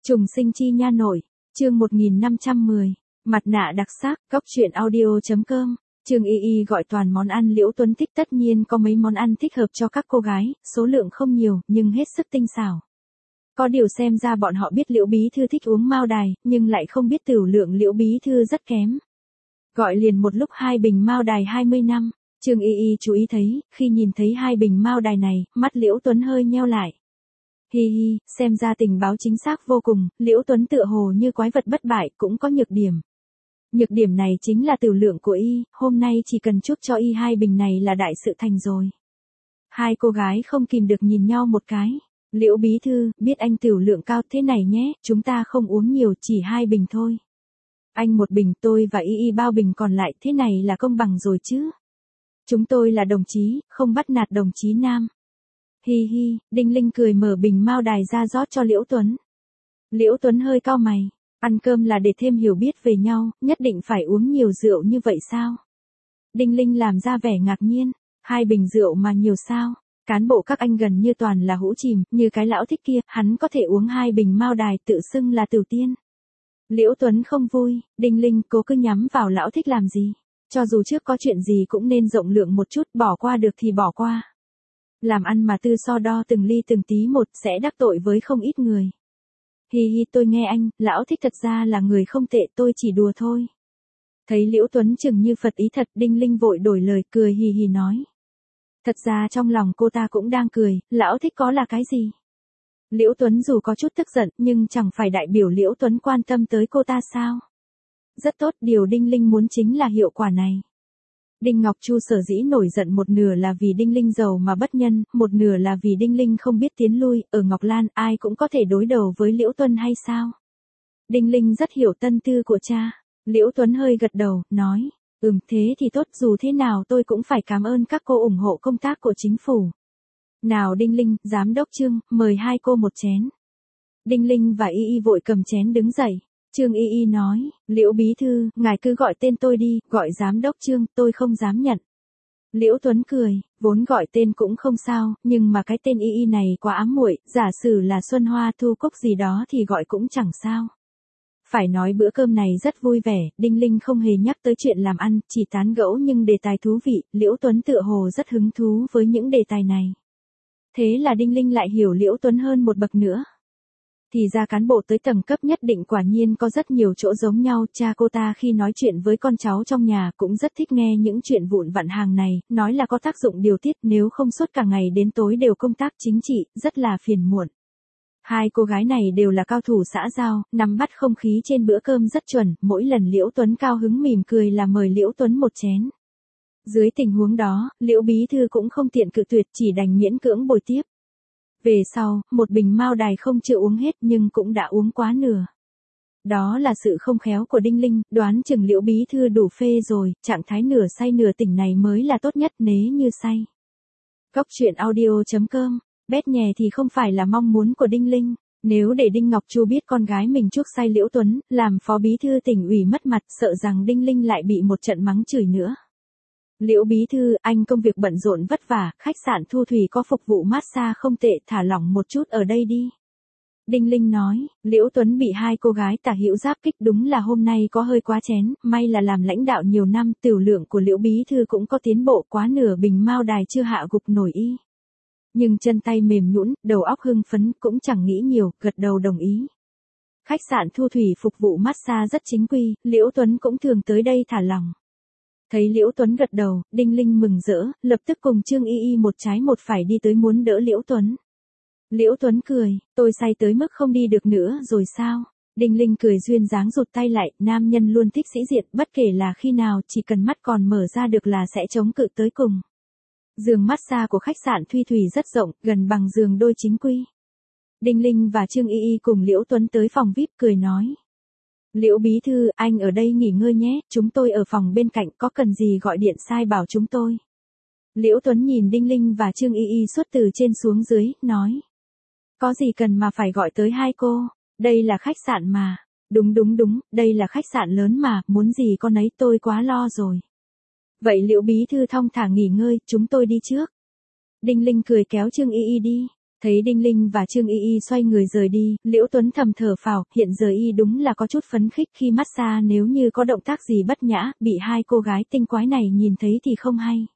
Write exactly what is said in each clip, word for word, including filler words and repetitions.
Trùng sinh chi nha nội, chương một nghìn năm trăm mười, mặt nạ đặc sắc, góc truyện audio.com, Trương Y Y gọi toàn món ăn Liễu Tuấn thích, tất nhiên có mấy món ăn thích hợp cho các cô gái, số lượng không nhiều, nhưng hết sức tinh xảo. Có điều xem ra bọn họ biết Liễu Bí Thư thích uống mao đài, nhưng lại không biết tửu lượng Liễu Bí Thư rất kém. Gọi liền một lúc hai bình mao đài hai mươi năm, Trương Y Y chú ý thấy, khi nhìn thấy hai bình mao đài này, mắt Liễu Tuấn hơi nheo lại. Hi hi, xem ra tình báo chính xác vô cùng, Liễu Tuấn tựa hồ như quái vật bất bại, cũng có nhược điểm. Nhược điểm này chính là tửu lượng của y, hôm nay chỉ cần chúc cho y hai bình này là đại sự thành rồi. Hai cô gái không kìm được nhìn nhau một cái. Liễu Bí Thư, biết anh tửu lượng cao thế này nhé, chúng ta không uống nhiều, chỉ hai bình thôi. Anh một bình, tôi và y y bao bình còn lại, thế này là công bằng rồi chứ. Chúng tôi là đồng chí, không bắt nạt đồng chí nam. Hi hi, Đinh Linh cười mở bình mao đài ra rót cho Liễu Tuấn. Liễu Tuấn hơi cau mày, ăn cơm là để thêm hiểu biết về nhau, nhất định phải uống nhiều rượu như vậy sao? Đinh Linh làm ra vẻ ngạc nhiên, hai bình rượu mà nhiều sao? Cán bộ các anh gần như toàn là hũ chìm, như cái lão thích kia, hắn có thể uống hai bình mao đài tự xưng là tửu tiên. Liễu Tuấn không vui, Đinh Linh cố cứ nhắm vào lão thích làm gì? Cho dù trước có chuyện gì cũng nên rộng lượng một chút, bỏ qua được thì bỏ qua. Làm ăn mà tư so đo từng ly từng tí một sẽ đắc tội với không ít người. Hi hi, tôi nghe anh, lão thích thật ra là người không tệ, tôi chỉ đùa thôi. Thấy Liễu Tuấn chừng như Phật ý thật, Đinh Linh vội đổi lời, cười hì hì nói. Thật ra trong lòng cô ta cũng đang cười, lão thích có là cái gì? Liễu Tuấn dù có chút tức giận, nhưng chẳng phải đại biểu Liễu Tuấn quan tâm tới cô ta sao? Rất tốt, điều Đinh Linh muốn chính là hiệu quả này. Đinh Ngọc Chu sở dĩ nổi giận một nửa là vì Đinh Linh giàu mà bất nhân, một nửa là vì Đinh Linh không biết tiến lui, ở Ngọc Lan ai cũng có thể đối đầu với Liễu Tuấn hay sao? Đinh Linh rất hiểu tâm tư của cha. Liễu Tuấn hơi gật đầu, nói, ừm thế thì tốt, dù thế nào tôi cũng phải cảm ơn các cô ủng hộ công tác của chính phủ. Nào Đinh Linh, Giám đốc Trương, mời hai cô một chén. Đinh Linh và Y Y vội cầm chén đứng dậy. Trương Y Y nói, Liễu Bí Thư, ngài cứ gọi tên tôi đi, gọi Giám đốc Trương, tôi không dám nhận. Liễu Tuấn cười, vốn gọi tên cũng không sao, nhưng mà cái tên Y Y này quá ám muội, giả sử là Xuân Hoa Thu Cúc gì đó thì gọi cũng chẳng sao. Phải nói bữa cơm này rất vui vẻ, Đinh Linh không hề nhắc tới chuyện làm ăn, chỉ tán gẫu nhưng đề tài thú vị, Liễu Tuấn tựa hồ rất hứng thú với những đề tài này. Thế là Đinh Linh lại hiểu Liễu Tuấn hơn một bậc nữa. Thì ra cán bộ tới tầng cấp nhất định quả nhiên có rất nhiều chỗ giống nhau, cha cô ta khi nói chuyện với con cháu trong nhà cũng rất thích nghe những chuyện vụn vặt hàng này, nói là có tác dụng điều tiết, nếu không suốt cả ngày đến tối đều công tác chính trị, rất là phiền muộn. Hai cô gái này đều là cao thủ xã giao, nắm bắt không khí trên bữa cơm rất chuẩn, mỗi lần Liễu Tuấn cao hứng mỉm cười là mời Liễu Tuấn một chén. Dưới tình huống đó, Liễu Bí Thư cũng không tiện cự tuyệt, chỉ đành miễn cưỡng bồi tiếp. Về sau, một bình mao đài không chịu uống hết nhưng cũng đã uống quá nửa. Đó là sự không khéo của Đinh Linh, đoán chừng Liễu Bí Thư đủ phê rồi, trạng thái nửa say nửa tỉnh này mới là tốt nhất, nế như say. Góc truyện audio.com, bét nhè thì không phải là mong muốn của Đinh Linh. Nếu để Đinh Ngọc Chu biết con gái mình chuốc say Liễu Tuấn, làm phó bí thư tỉnh ủy mất mặt, sợ rằng Đinh Linh lại bị một trận mắng chửi nữa. Liễu Bí Thư, anh công việc bận rộn vất vả, khách sạn Thu Thủy có phục vụ massage không tệ, thả lỏng một chút ở đây đi. Đinh Linh nói, Liễu Tuấn bị hai cô gái tả hữu giáp kích, đúng là hôm nay có hơi quá chén, may là làm lãnh đạo nhiều năm, tửu lượng của Liễu Bí Thư cũng có tiến bộ, quá nửa bình mao đài chưa hạ gục nổi y. Nhưng chân tay mềm nhũn, đầu óc hưng phấn, cũng chẳng nghĩ nhiều, gật đầu đồng ý. Khách sạn Thu Thủy phục vụ massage rất chính quy, Liễu Tuấn cũng thường tới đây thả lỏng. Thấy Liễu Tuấn gật đầu, Đinh Linh mừng rỡ, lập tức cùng Trương Y Y một trái một phải đi tới muốn đỡ Liễu Tuấn. Liễu Tuấn cười, tôi say tới mức không đi được nữa rồi sao? Đinh Linh cười duyên dáng rụt tay lại, nam nhân luôn thích sĩ diện, bất kể là khi nào, chỉ cần mắt còn mở ra được là sẽ chống cự tới cùng. Giường massage của khách sạn Thuy Thủy rất rộng, gần bằng giường đôi chính quy. Đinh Linh và Trương Y Y cùng Liễu Tuấn tới phòng vi ai pi cười nói. Liễu Bí Thư, anh ở đây nghỉ ngơi nhé, chúng tôi ở phòng bên cạnh, có cần gì gọi điện sai bảo chúng tôi. Liễu Tuấn nhìn Đinh Linh và Trương Y Y suốt từ trên xuống dưới, nói. Có gì cần mà phải gọi tới hai cô, đây là khách sạn mà. Đúng đúng đúng, đây là khách sạn lớn mà, muốn gì con ấy, tôi quá lo rồi. Vậy Liễu Bí Thư thong thả nghỉ ngơi, chúng tôi đi trước. Đinh Linh cười kéo Trương Y Y đi. Thấy Đinh Linh và Trương Y Y xoay người rời đi, Liễu Tuấn thầm thở phào, hiện giờ y đúng là có chút phấn khích khi massage, nếu như có động tác gì bất nhã, bị hai cô gái tinh quái này nhìn thấy thì không hay.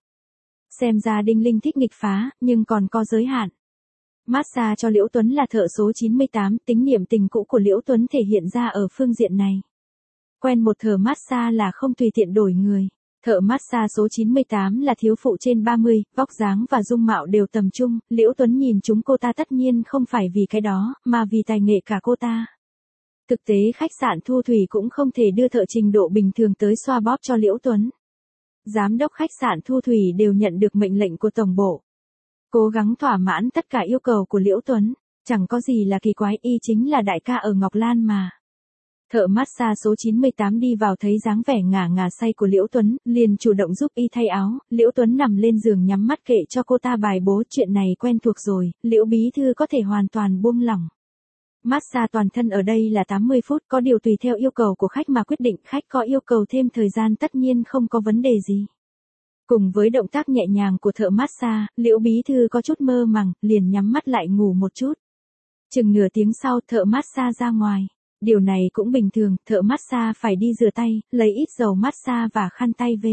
Xem ra Đinh Linh thích nghịch phá, nhưng còn có giới hạn. Massage cho Liễu Tuấn là thợ số chín mươi tám, tính niệm tình cũ của Liễu Tuấn thể hiện ra ở phương diện này. Quen một thợ massage là không tùy tiện đổi người. Thợ massage số chín mươi tám là thiếu phụ trên ba mươi, vóc dáng và dung mạo đều tầm trung, Liễu Tuấn nhìn chúng cô ta tất nhiên không phải vì cái đó, mà vì tài nghệ cả cô ta. Thực tế khách sạn Thu Thủy cũng không thể đưa thợ trình độ bình thường tới xoa bóp cho Liễu Tuấn. Giám đốc khách sạn Thu Thủy đều nhận được mệnh lệnh của tổng bộ. Cố gắng thỏa mãn tất cả yêu cầu của Liễu Tuấn, chẳng có gì là kỳ quái, y chính là đại ca ở Ngọc Lan mà. Thợ massage số chín mươi tám đi vào thấy dáng vẻ ngả ngà say của Liễu Tuấn, liền chủ động giúp y thay áo, Liễu Tuấn nằm lên giường nhắm mắt kệ cho cô ta bài bố, chuyện này quen thuộc rồi, Liễu bí thư có thể hoàn toàn buông lỏng. Massage toàn thân ở đây là tám mươi phút, có điều tùy theo yêu cầu của khách mà quyết định, khách có yêu cầu thêm thời gian tất nhiên không có vấn đề gì. Cùng với động tác nhẹ nhàng của thợ massage, Liễu bí thư có chút mơ màng, liền nhắm mắt lại ngủ một chút. Chừng nửa tiếng sau, thợ massage ra ngoài. Điều này cũng bình thường, thợ massage phải đi rửa tay, lấy ít dầu massage và khăn tay về.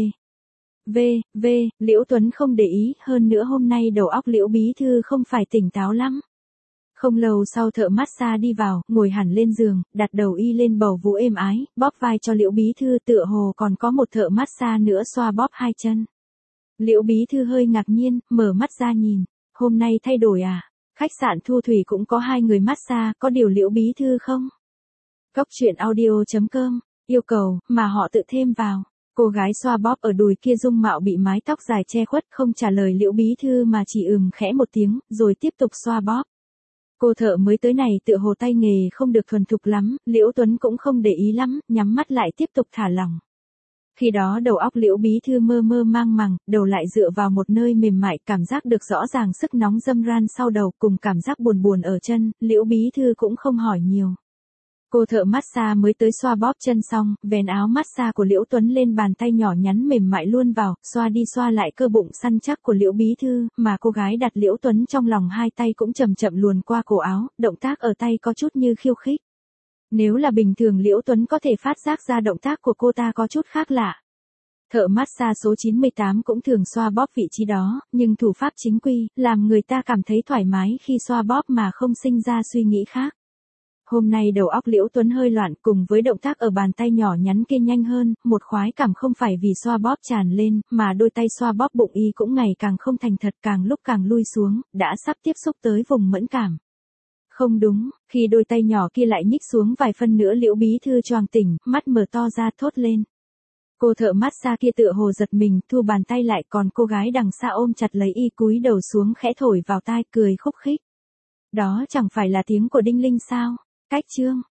Về, về, Liễu Tuấn không để ý, hơn nữa hôm nay đầu óc Liễu bí thư không phải tỉnh táo lắm. Không lâu sau thợ massage đi vào, ngồi hẳn lên giường, đặt đầu y lên bầu vú êm ái, bóp vai cho Liễu bí thư, tựa hồ còn có một thợ massage nữa xoa bóp hai chân. Liễu bí thư hơi ngạc nhiên, mở mắt ra nhìn, hôm nay thay đổi à? Khách sạn Thu Thủy cũng có hai người massage, có điều Liễu bí thư không? Cốc truyện audio chấm com, yêu cầu, mà họ tự thêm vào. Cô gái xoa bóp ở đùi kia dung mạo bị mái tóc dài che khuất, không trả lời Liễu bí thư mà chỉ ừm khẽ một tiếng, rồi tiếp tục xoa bóp. Cô thợ mới tới này tựa hồ tay nghề không được thuần thục lắm, Liễu Tuấn cũng không để ý lắm, nhắm mắt lại tiếp tục thả lỏng. Khi đó đầu óc Liễu bí thư mơ mơ mang màng, đầu lại dựa vào một nơi mềm mại, cảm giác được rõ ràng sức nóng dâm ran sau đầu cùng cảm giác buồn buồn ở chân, Liễu bí thư cũng không hỏi nhiều. Cô thợ massage mới tới xoa bóp chân xong, vén áo massage của Liễu Tuấn lên, bàn tay nhỏ nhắn mềm mại luôn vào, xoa đi xoa lại cơ bụng săn chắc của Liễu bí thư, mà cô gái đặt Liễu Tuấn trong lòng, hai tay cũng chậm chậm luồn qua cổ áo, động tác ở tay có chút như khiêu khích. Nếu là bình thường Liễu Tuấn có thể phát giác ra động tác của cô ta có chút khác lạ. Thợ massage số chín mươi tám cũng thường xoa bóp vị trí đó, nhưng thủ pháp chính quy, làm người ta cảm thấy thoải mái khi xoa bóp mà không sinh ra suy nghĩ khác. Hôm nay đầu óc Liễu Tuấn hơi loạn, cùng với động tác ở bàn tay nhỏ nhắn kia nhanh hơn, một khoái cảm không phải vì xoa bóp tràn lên, mà đôi tay xoa bóp bụng y cũng ngày càng không thành thật, càng lúc càng lui xuống, đã sắp tiếp xúc tới vùng mẫn cảm. Không đúng, khi đôi tay nhỏ kia lại nhích xuống vài phân nữa, Liễu bí thư choàng tỉnh, mắt mở to ra thốt lên. Cô thợ massage kia tựa hồ giật mình, thu bàn tay lại, còn cô gái đằng xa ôm chặt lấy y, cúi đầu xuống khẽ thổi vào tai, cười khúc khích. Đó chẳng phải là tiếng của Đinh Linh sao? Cách chương